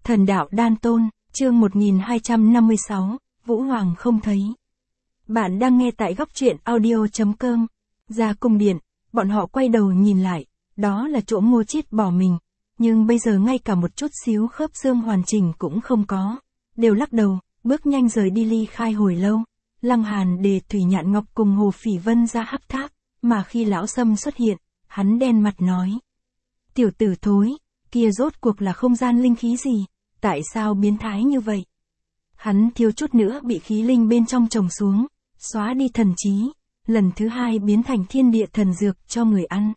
Thần đạo đan tôn, chương 1256, Vũ Hoàng không thấy. Bạn đang nghe tại góc truyện audio.com. Ra cung điện, bọn họ quay đầu nhìn lại, đó là chỗ Ngô Chiết bỏ mình, nhưng bây giờ ngay cả một chút xíu khớp xương hoàn chỉnh cũng không có. Đều lắc đầu, bước nhanh rời đi ly khai hồi lâu. Lăng Hàn để Thủy Nhạn Ngọc cùng Hồ Phỉ Vân ra hắc tháp, mà khi lão Sâm xuất hiện, hắn đen mặt nói. Tiểu tử thối, kia rốt cuộc là không gian linh khí gì, tại sao biến thái như vậy? Hắn thiếu chút nữa bị khí linh bên trong trồng xuống, xóa đi thần trí, lần thứ hai biến thành thiên địa thần dược cho người ăn.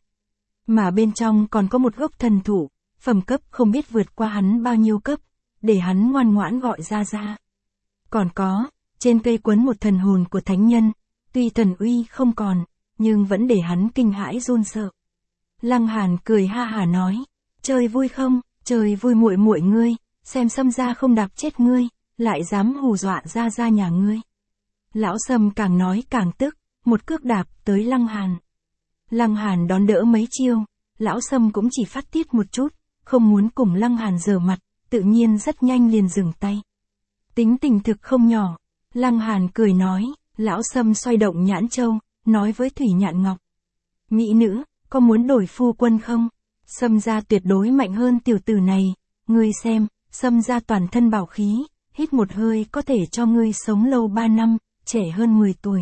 Mà bên trong còn có một gốc thần thụ, phẩm cấp không biết vượt qua hắn bao nhiêu cấp, để hắn ngoan ngoãn gọi ra. Còn có, trên cây quấn một thần hồn của thánh nhân, tuy thần uy không còn, nhưng vẫn để hắn kinh hãi run sợ. Lăng Hàn cười ha hả nói, chơi vui không, chơi vui muội muội ngươi, xem Sâm gia không đạp chết ngươi, lại dám hù dọa ra nhà ngươi. Lão Sâm càng nói càng tức, một cước đạp tới Lăng Hàn. Lăng Hàn đón đỡ mấy chiêu, lão Sâm cũng chỉ phát tiết một chút, không muốn cùng Lăng Hàn giở mặt, tự nhiên rất nhanh liền dừng tay. Tính tình thực không nhỏ, Lăng Hàn cười nói, lão Sâm xoay động nhãn châu, nói với Thủy Nhạn Ngọc. Mỹ nữ, có muốn đổi phu quân không? Sâm gia tuyệt đối mạnh hơn tiểu tử này, ngươi xem, Sâm gia toàn thân bảo khí, hít một hơi có thể cho ngươi sống lâu 3 năm, trẻ hơn 10 tuổi.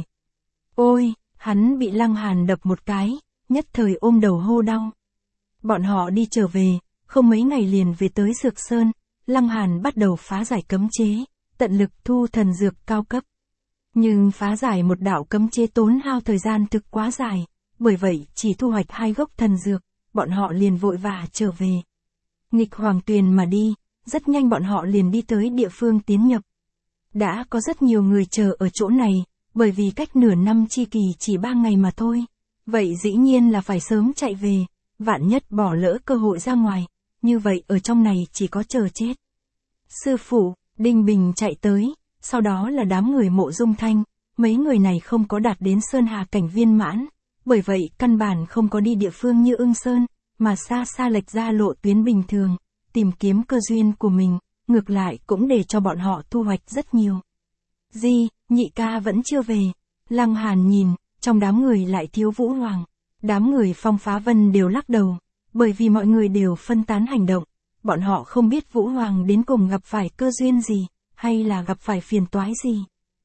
Ôi, hắn bị Lăng Hàn đập một cái, nhất thời ôm đầu hô đau. Bọn họ đi trở về, không mấy ngày liền về tới Dược Sơn, Lăng Hàn bắt đầu phá giải cấm chế, tận lực thu thần dược cao cấp. Nhưng phá giải một đạo cấm chế tốn hao thời gian thực quá dài, bởi vậy chỉ thu hoạch 2 gốc thần dược, bọn họ liền vội vã trở về. Nghịch Hoàng Tuyền mà đi, rất nhanh bọn họ liền đi tới địa phương tiến nhập. Đã có rất nhiều người chờ ở chỗ này, bởi vì cách nửa năm chi kỳ chỉ 3 ngày mà thôi. Vậy dĩ nhiên là phải sớm chạy về, vạn nhất bỏ lỡ cơ hội ra ngoài, như vậy ở trong này chỉ có chờ chết. Sư phụ, Đinh Bình chạy tới, sau đó là đám người Mộ Dung Thanh, mấy người này không có đạt đến Sơn Hà cảnh viên mãn, bởi vậy căn bản không có đi địa phương như Ưng Sơn, mà xa lệch ra lộ tuyến bình thường, tìm kiếm cơ duyên của mình, ngược lại cũng để cho bọn họ thu hoạch rất nhiều. Nhị ca vẫn chưa về. Lăng Hàn nhìn, trong đám người lại thiếu Vũ Hoàng. Đám người Phong Phá Vân đều lắc đầu, bởi vì mọi người đều phân tán hành động, bọn họ không biết Vũ Hoàng đến cùng gặp phải cơ duyên gì, hay là gặp phải phiền toái gì.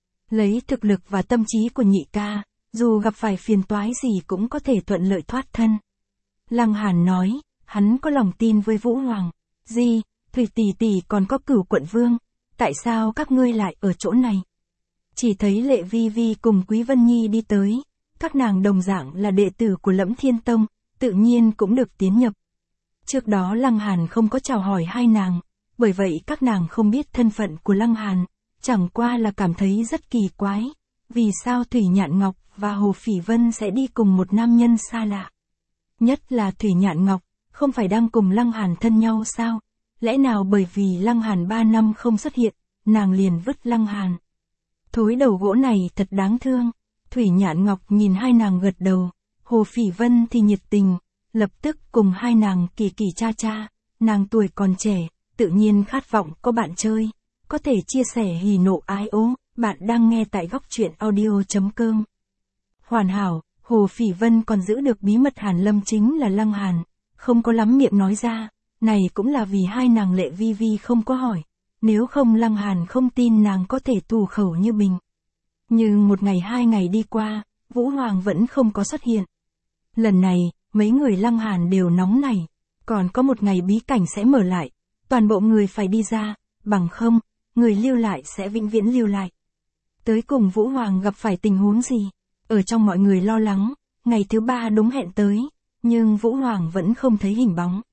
Lấy thực lực và tâm trí của nhị ca, dù gặp phải phiền toái gì cũng có thể thuận lợi thoát thân. Lăng Hàn nói, hắn có lòng tin với Vũ Hoàng. Thủy tỷ tỷ còn có Cửu Quận Vương, tại sao các ngươi lại ở chỗ này? Chỉ thấy Lệ Vi Vi cùng Quý Vân Nhi đi tới, các nàng đồng dạng là đệ tử của Lẫm Thiên Tông, tự nhiên cũng được tiến nhập. Trước đó Lăng Hàn không có chào hỏi hai nàng, bởi vậy các nàng không biết thân phận của Lăng Hàn, chẳng qua là cảm thấy rất kỳ quái, vì sao Thủy Nhạn Ngọc và Hồ Phỉ Vân sẽ đi cùng một nam nhân xa lạ. Nhất là Thủy Nhạn Ngọc, không phải đang cùng Lăng Hàn thân nhau sao? Lẽ nào bởi vì Lăng Hàn 3 năm không xuất hiện, nàng liền vứt Lăng Hàn? Thối đầu gỗ này thật đáng thương. Thủy Nhạn Ngọc nhìn hai nàng gật đầu, Hồ Phỉ Vân thì nhiệt tình, lập tức cùng hai nàng kỳ kỳ cha, nàng tuổi còn trẻ, tự nhiên khát vọng có bạn chơi, có thể chia sẻ hỉ nộ ái ố. Bạn đang nghe tại góc truyện audio.com. Hoàn hảo, Hồ Phỉ Vân còn giữ được bí mật Hàn Lâm chính là Lăng Hàn, không có lắm miệng nói ra, này cũng là vì hai nàng Lệ Vi Vi không có hỏi, nếu không Lăng Hàn không tin nàng có thể tù khẩu như bình. Nhưng 1 ngày 2 ngày đi qua, Vũ Hoàng vẫn không có xuất hiện. Lần này, mấy người Lăng Hàn đều nóng nảy, còn có 1 ngày bí cảnh sẽ mở lại, toàn bộ người phải đi ra, bằng không, người lưu lại sẽ vĩnh viễn lưu lại. Tới cùng Vũ Hoàng gặp phải tình huống gì? Ở trong mọi người lo lắng, ngày thứ 3 đúng hẹn tới, nhưng Vũ Hoàng vẫn không thấy hình bóng.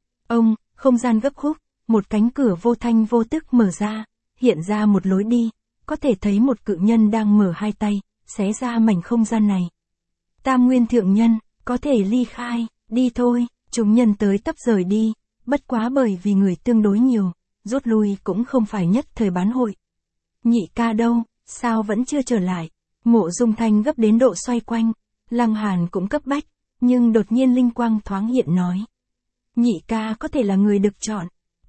Không gian gấp khúc, một cánh cửa vô thanh vô tức mở ra, hiện ra một lối đi, có thể thấy một cự nhân đang mở hai tay, xé ra mảnh không gian này. Tam Nguyên Thượng Nhân, có thể ly khai, đi thôi, chúng nhân tới tấp rời đi, bất quá bởi vì người tương đối nhiều, rút lui cũng không phải nhất thời bán hội. Nhị ca đâu, sao vẫn chưa trở lại? Mộ Dung Thanh gấp đến độ xoay quanh, Lăng Hàn cũng cấp bách, nhưng đột nhiên linh quang thoáng hiện nói. Nhị ca có thể là người được chọn,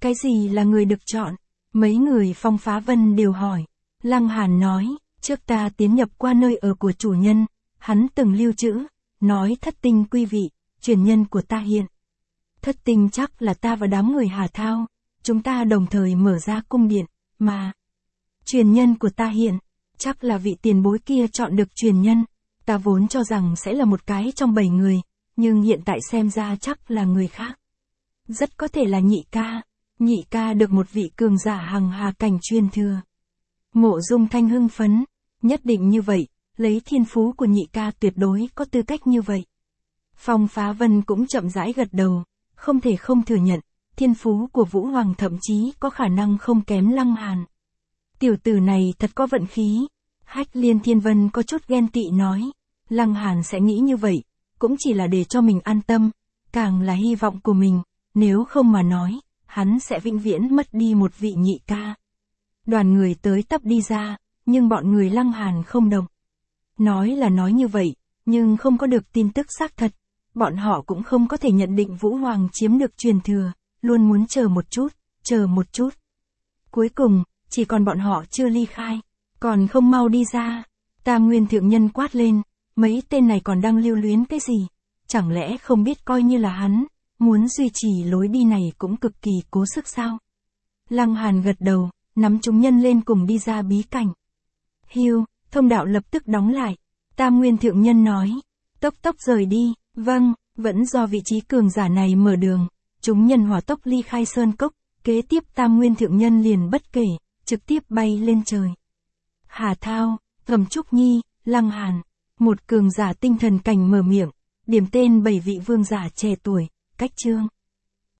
Cái gì là người được chọn? Mấy người Phong Phá Vân đều hỏi. Lăng Hàn nói, trước ta tiến nhập qua nơi ở của chủ nhân, hắn từng lưu trữ, nói thất tinh quý vị, truyền nhân của ta hiện. Thất tinh chắc là ta và đám người Hà Thao, chúng ta đồng thời mở ra cung điện, mà. Truyền nhân của ta hiện, chắc là vị tiền bối kia chọn được truyền nhân, ta vốn cho rằng sẽ là một cái trong 7 người, nhưng hiện tại xem ra chắc là người khác. Rất có thể là nhị ca được một vị cường giả hằng hà cảnh truyền thừa. Mộ Dung Thanh hưng phấn, nhất định như vậy, lấy thiên phú của nhị ca tuyệt đối có tư cách như vậy. Phong Phá Vân cũng chậm rãi gật đầu, không thể không thừa nhận, thiên phú của Vũ Hoàng thậm chí có khả năng không kém Lăng Hàn. Tiểu tử này thật có vận khí. Hách Liên Thiên Vân có chút ghen tị nói, Lăng Hàn sẽ nghĩ như vậy, cũng chỉ là để cho mình an tâm, càng là hy vọng của mình, nếu không mà nói, hắn sẽ vĩnh viễn mất đi một vị nhị ca. Đoàn người tới tấp đi ra, nhưng bọn người Lăng Hàn không đồng. Nói là nói như vậy, nhưng không có được tin tức xác thật, bọn họ cũng không có thể nhận định Vũ Hoàng chiếm được truyền thừa, luôn muốn chờ một chút. Cuối cùng, chỉ còn bọn họ chưa ly khai, còn không mau đi ra. Tam Nguyên Thượng Nhân quát lên, mấy tên này còn đang lưu luyến cái gì, chẳng lẽ không biết coi như là hắn, muốn duy trì lối đi này cũng cực kỳ cố sức sao? Lăng Hàn gật đầu, nắm chúng nhân lên cùng đi ra bí cảnh. Hiu, thông đạo lập tức đóng lại. Tam Nguyên Thượng Nhân nói, tốc rời đi, vâng, vẫn do vị trí cường giả này mở đường. Chúng nhân hỏa tốc ly khai sơn cốc, kế tiếp Tam Nguyên Thượng Nhân liền bất kể, trực tiếp bay lên trời. Hà Thao, Thẩm Trúc Nhi, Lăng Hàn, một cường giả tinh thần cảnh mở miệng, điểm tên 7 vị vương giả trẻ tuổi, cách chương.